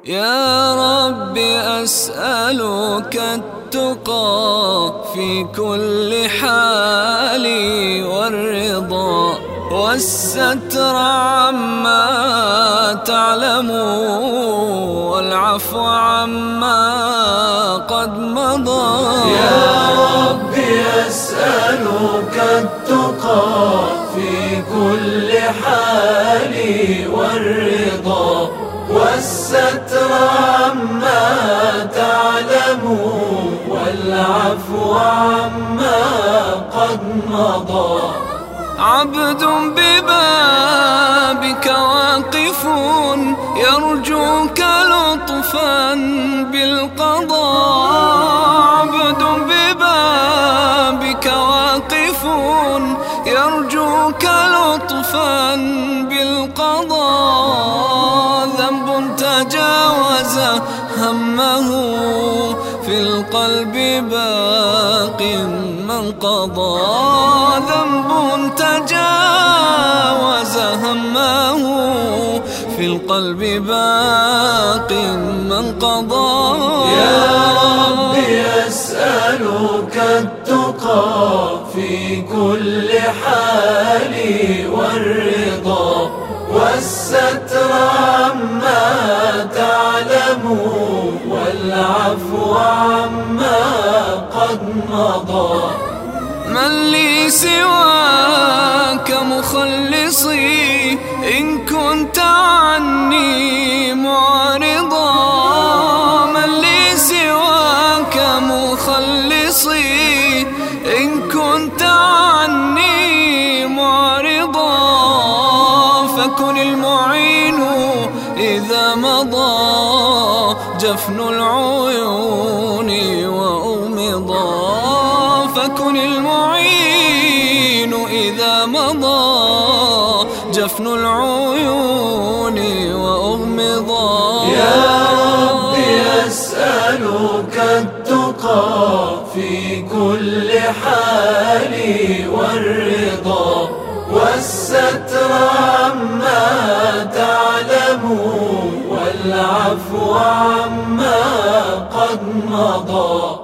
يا رب أسألك التقى في كل حال والرضا والستر عما تعلم والعفو عما قد مضى. يا رب أسألك التقى في كل حال والرضا والستر عما تعلم والعفو عما قد مضى. عبد ببابك واقف يرجوك لطفا بالقضاء. عبد ببابك واقف يرجوك لطفا بالقضاء. ذنب تجاوز همه في القلب باق من قضى. ذنب تجاوز همه في القلب باق من قضى. يا رب أسألك التقى في كل حال والرضا والستر عما تعلم والعفو عما قد مضى. من لي سواك مخلصي إن كنت عني معرضا. من لي سواك مخلصي إن كنت عني معرضا. فكن المعين إذا مضى جفن العيون وأغمضا. فكن المعين إذا مضى جفن العيون وأغمضا. يا رب أسألك التقى في كل حال والرضا والستر عما تعلم والعفو عما قد مضى.